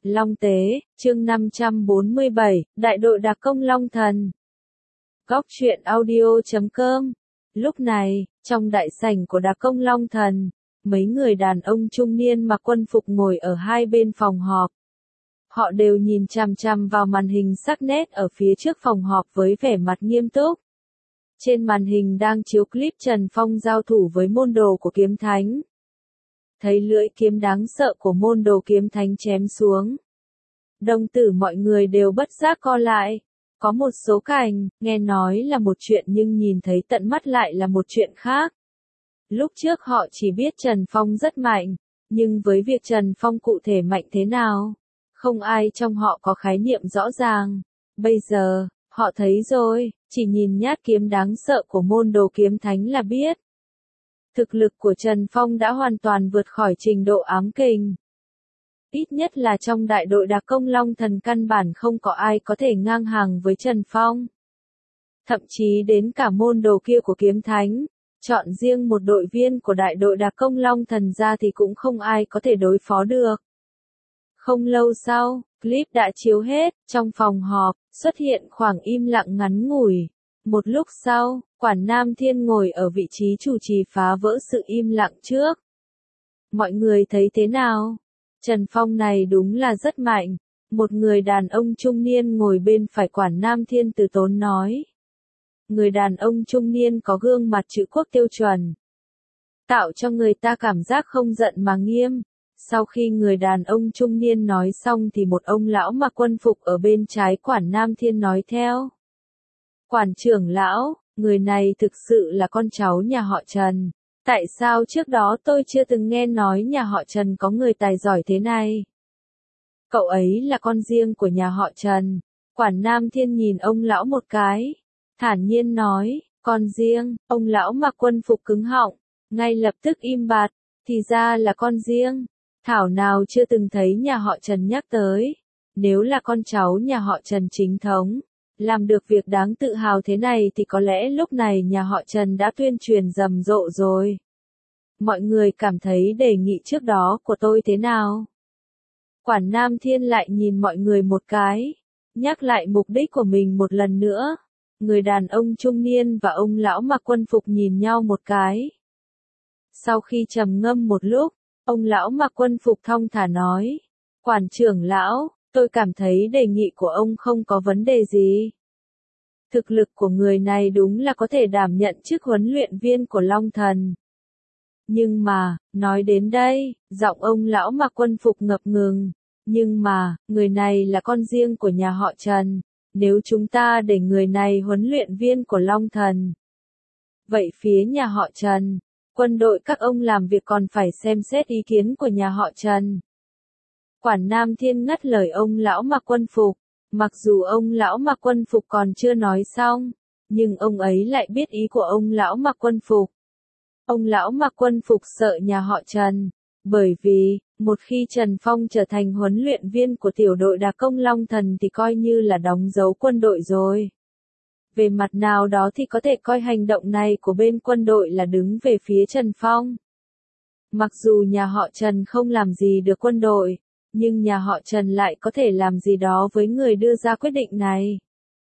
Long Tế, chương 547, Đại đội đặc công Long Thần. Góc truyện audio.com. Lúc này, trong đại sảnh của đặc công Long Thần, mấy người đàn ông trung niên mặc quân phục ngồi ở hai bên phòng họp. Họ đều nhìn chằm chằm vào màn hình sắc nét ở phía trước phòng họp với vẻ mặt nghiêm túc. Trên màn hình đang chiếu clip Trần Phong giao thủ với môn đồ của Kiếm Thánh. Thấy lưỡi kiếm đáng sợ của môn đồ Kiếm Thánh chém xuống. Đồng tử mọi người đều bất giác co lại. Có một số cảnh, nghe nói là một chuyện nhưng nhìn thấy tận mắt lại là một chuyện khác. Lúc trước họ chỉ biết Trần Phong rất mạnh, nhưng với việc Trần Phong cụ thể mạnh thế nào, không ai trong họ có khái niệm rõ ràng. Bây giờ, họ thấy rồi, chỉ nhìn nhát kiếm đáng sợ của môn đồ Kiếm Thánh là biết. Thực lực của Trần Phong đã hoàn toàn vượt khỏi trình độ ám kình. Ít nhất là trong đại đội đặc công Long Thần căn bản không có ai có thể ngang hàng với Trần Phong. Thậm chí đến cả môn đồ kia của Kiếm Thánh, chọn riêng một đội viên của đại đội đặc công Long Thần ra thì cũng không ai có thể đối phó được. Không lâu sau, clip đã chiếu hết, trong phòng họp, xuất hiện khoảng im lặng ngắn ngủi. Một lúc sau, Quản Nam Thiên ngồi ở vị trí chủ trì phá vỡ sự im lặng trước. Mọi người thấy thế nào? Trần Phong này đúng là rất mạnh. Một người đàn ông trung niên ngồi bên phải Quản Nam Thiên từ tốn nói. Người đàn ông trung niên có gương mặt chữ quốc tiêu chuẩn, tạo cho người ta cảm giác không giận mà nghiêm. Sau khi người đàn ông trung niên nói xong thì một ông lão mặc quân phục ở bên trái Quản Nam Thiên nói theo. Quản trưởng lão, người này thực sự là con cháu nhà họ Trần. Tại sao trước đó tôi chưa từng nghe nói nhà họ Trần có người tài giỏi thế này? Cậu ấy là con riêng của nhà họ Trần. Quản Nam Thiên nhìn ông lão một cái, thản nhiên nói, con riêng. Ông lão mặc quân phục cứng họng, ngay lập tức im bặt, thì ra là con riêng. Thảo nào chưa từng thấy nhà họ Trần nhắc tới. Nếu là con cháu nhà họ Trần chính thống, làm được việc đáng tự hào thế này thì có lẽ lúc này nhà họ Trần đã tuyên truyền rầm rộ rồi. Mọi người cảm thấy đề nghị trước đó của tôi thế nào? Quản Nam Thiên lại nhìn mọi người một cái, nhắc lại mục đích của mình một lần nữa. Người đàn ông trung niên và ông lão mặc quân phục nhìn nhau một cái. Sau khi trầm ngâm một lúc, ông lão mặc quân phục thong thả nói, Quản trưởng lão, tôi cảm thấy đề nghị của ông không có vấn đề gì. Thực lực của người này đúng là có thể đảm nhận chức huấn luyện viên của Long Thần. Nhưng mà, nói đến đây, giọng ông lão mặc quân phục ngập ngừng. Nhưng mà, người này là con riêng của nhà họ Trần. Nếu chúng ta để người này huấn luyện viên của Long Thần, vậy phía nhà họ Trần, quân đội các ông làm việc còn phải xem xét ý kiến của nhà họ Trần. Quản Nam Thiên ngắt lời ông lão mặc quân phục. Mặc dù ông lão mặc quân phục còn chưa nói xong, nhưng ông ấy lại biết ý của ông lão mặc quân phục. Ông lão mặc quân phục sợ nhà họ Trần, bởi vì, một khi Trần Phong trở thành huấn luyện viên của tiểu đội đặc công Long Thần thì coi như là đóng dấu quân đội rồi. Về mặt nào đó thì có thể coi hành động này của bên quân đội là đứng về phía Trần Phong. Mặc dù nhà họ Trần không làm gì được quân đội, nhưng nhà họ Trần lại có thể làm gì đó với người đưa ra quyết định này.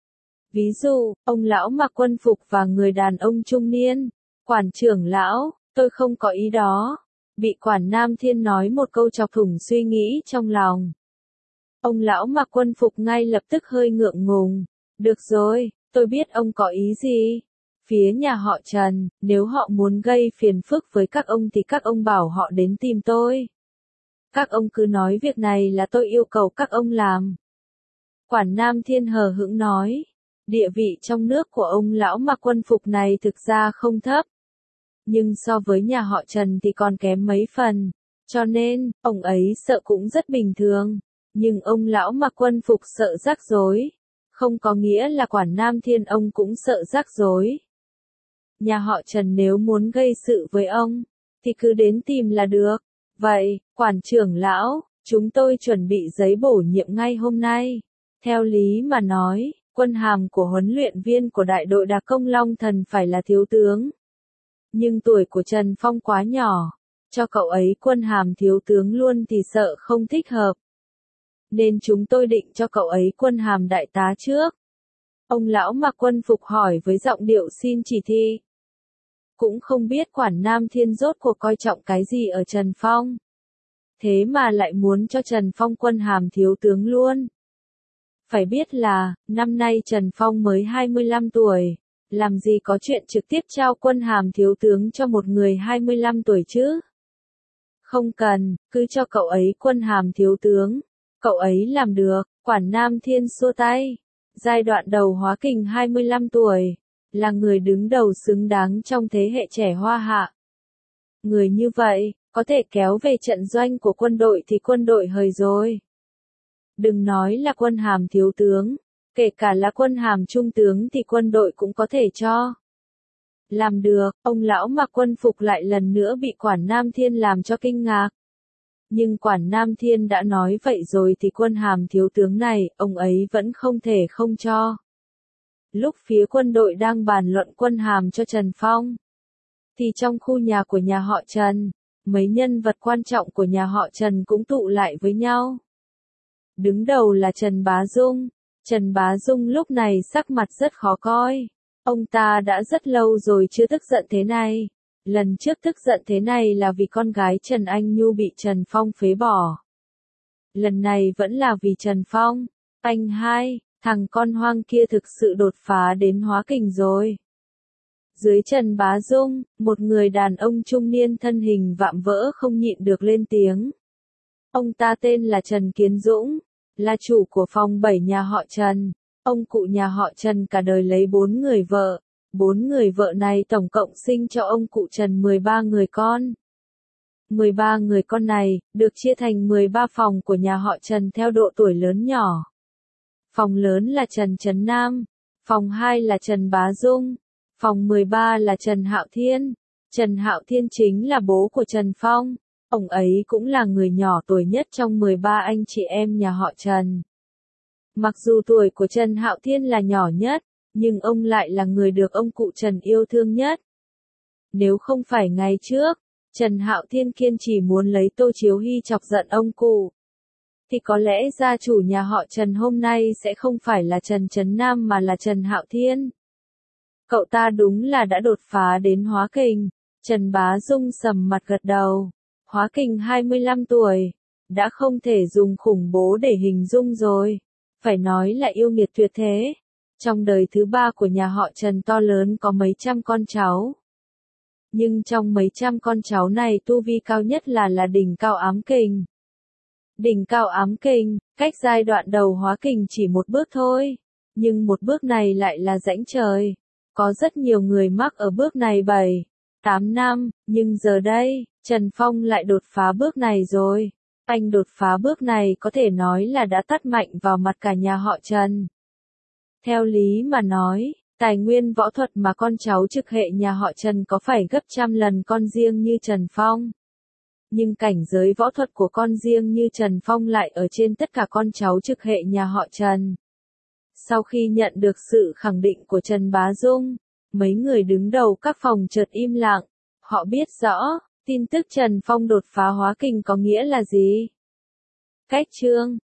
Ví dụ, ông lão mặc quân phục và người đàn ông trung niên. Quản trưởng lão, tôi không có ý đó. Bị Quản Nam Thiên nói một câu chọc thủng suy nghĩ trong lòng. Ông lão mặc quân phục ngay lập tức hơi ngượng ngùng. Được rồi, tôi biết ông có ý gì. Phía nhà họ Trần, nếu họ muốn gây phiền phức với các ông thì các ông bảo họ đến tìm tôi. Các ông cứ nói việc này là tôi yêu cầu các ông làm. Quản Nam Thiên hờ hững nói. Địa vị trong nước của ông lão mặc quân phục này thực ra không thấp. Nhưng so với nhà họ Trần thì còn kém mấy phần. Cho nên, ông ấy sợ cũng rất bình thường. Nhưng ông lão mặc quân phục sợ rắc rối. Không có nghĩa là Quản Nam Thiên ông cũng sợ rắc rối. Nhà họ Trần nếu muốn gây sự với ông, thì cứ đến tìm là được. Vậy, Quản trưởng lão, chúng tôi chuẩn bị giấy bổ nhiệm ngay hôm nay. Theo lý mà nói, quân hàm của huấn luyện viên của đại đội đặc công Long Thần phải là thiếu tướng. Nhưng tuổi của Trần Phong quá nhỏ, cho cậu ấy quân hàm thiếu tướng luôn thì sợ không thích hợp. nên chúng tôi định cho cậu ấy quân hàm đại tá trước. Ông lão mặc quân phục hỏi với giọng điệu xin chỉ thị. Cũng không biết Quản Nam Thiên rốt cuộc coi trọng cái gì ở Trần Phong. Thế mà lại muốn cho Trần Phong quân hàm thiếu tướng luôn. Phải biết là, năm nay Trần Phong mới 25 tuổi, làm gì có chuyện trực tiếp trao quân hàm thiếu tướng cho một người 25 tuổi chứ? Không cần, cứ cho cậu ấy quân hàm thiếu tướng. Cậu ấy làm được, Quản Nam Thiên xua tay. Giai đoạn đầu Hóa Kình 25 tuổi, là người đứng đầu xứng đáng trong thế hệ trẻ Hoa Hạ. Người như vậy, có thể kéo về trận doanh của quân đội thì quân đội hời rồi. Đừng nói là quân hàm thiếu tướng, kể cả là quân hàm trung tướng thì quân đội cũng có thể cho. Làm được, ông lão mặc quân phục lại lần nữa bị Quản Nam Thiên làm cho kinh ngạc. Nhưng Quản Nam Thiên đã nói vậy rồi thì quân hàm thiếu tướng này, ông ấy vẫn không thể không cho. Lúc phía quân đội đang bàn luận quân hàm cho Trần Phong, thì trong khu nhà của nhà họ Trần, mấy nhân vật quan trọng của nhà họ Trần cũng tụ lại với nhau. Đứng đầu là Trần Bá Dung. Trần Bá Dung lúc này sắc mặt rất khó coi. Ông ta đã rất lâu rồi chưa tức giận thế này. Lần trước tức giận thế này là vì con gái Trần Anh Nhu bị Trần Phong phế bỏ. Lần này vẫn là vì Trần Phong. Anh hai, thằng con hoang kia thực sự đột phá đến Hóa Kình rồi. Dưới Trần Bá Dung, một người đàn ông trung niên thân hình vạm vỡ không nhịn được lên tiếng. Ông ta tên là Trần Kiến Dũng, là chủ của phòng 7 nhà họ Trần. Ông cụ nhà họ Trần cả đời lấy 4 người vợ. 4 người vợ này tổng cộng sinh cho ông cụ Trần 13 người con. 13 người con này, được chia thành 13 phòng của nhà họ Trần theo độ tuổi lớn nhỏ. Phòng lớn là Trần Trấn Nam, phòng 2 là Trần Bá Dung, phòng 13 là Trần Hạo Thiên. Trần Hạo Thiên chính là bố của Trần Phong, ông ấy cũng là người nhỏ tuổi nhất trong 13 anh chị em nhà họ Trần. Mặc dù tuổi của Trần Hạo Thiên là nhỏ nhất, nhưng ông lại là người được ông cụ Trần yêu thương nhất. Nếu không phải ngày trước, Trần Hạo Thiên kiên trì muốn lấy Tô Chiếu Hy chọc giận ông cụ, thì có lẽ gia chủ nhà họ Trần hôm nay sẽ không phải là Trần Trấn Nam mà là Trần Hạo Thiên. Cậu ta đúng là đã đột phá đến Hóa Kình. Trần Bá Dung sầm mặt gật đầu. Hóa Kình 25 tuổi, đã không thể dùng khủng bố để hình dung rồi. Phải nói là yêu nghiệt tuyệt thế. Trong đời thứ 3 của nhà họ Trần to lớn có mấy trăm con cháu. Nhưng trong mấy trăm con cháu này tu vi cao nhất là đỉnh cao ám kình. Đỉnh cao ám kình, cách giai đoạn đầu Hóa Kình chỉ một bước thôi. Nhưng một bước này lại là rãnh trời. Có rất nhiều người mắc ở bước này 7, 8 năm, nhưng giờ đây, Trần Phong lại đột phá bước này rồi. Anh đột phá bước này có thể nói là đã tát mạnh vào mặt cả nhà họ Trần. Theo lý mà nói, tài nguyên võ thuật mà con cháu trực hệ nhà họ Trần có phải gấp trăm lần con riêng như Trần Phong. Nhưng cảnh giới võ thuật của con riêng như Trần Phong lại ở trên tất cả con cháu trực hệ nhà họ Trần. Sau khi nhận được sự khẳng định của Trần Bá Dung, mấy người đứng đầu các phòng chợt im lặng. Họ biết rõ, tin tức Trần Phong đột phá Hóa Kình có nghĩa là gì. Cách chương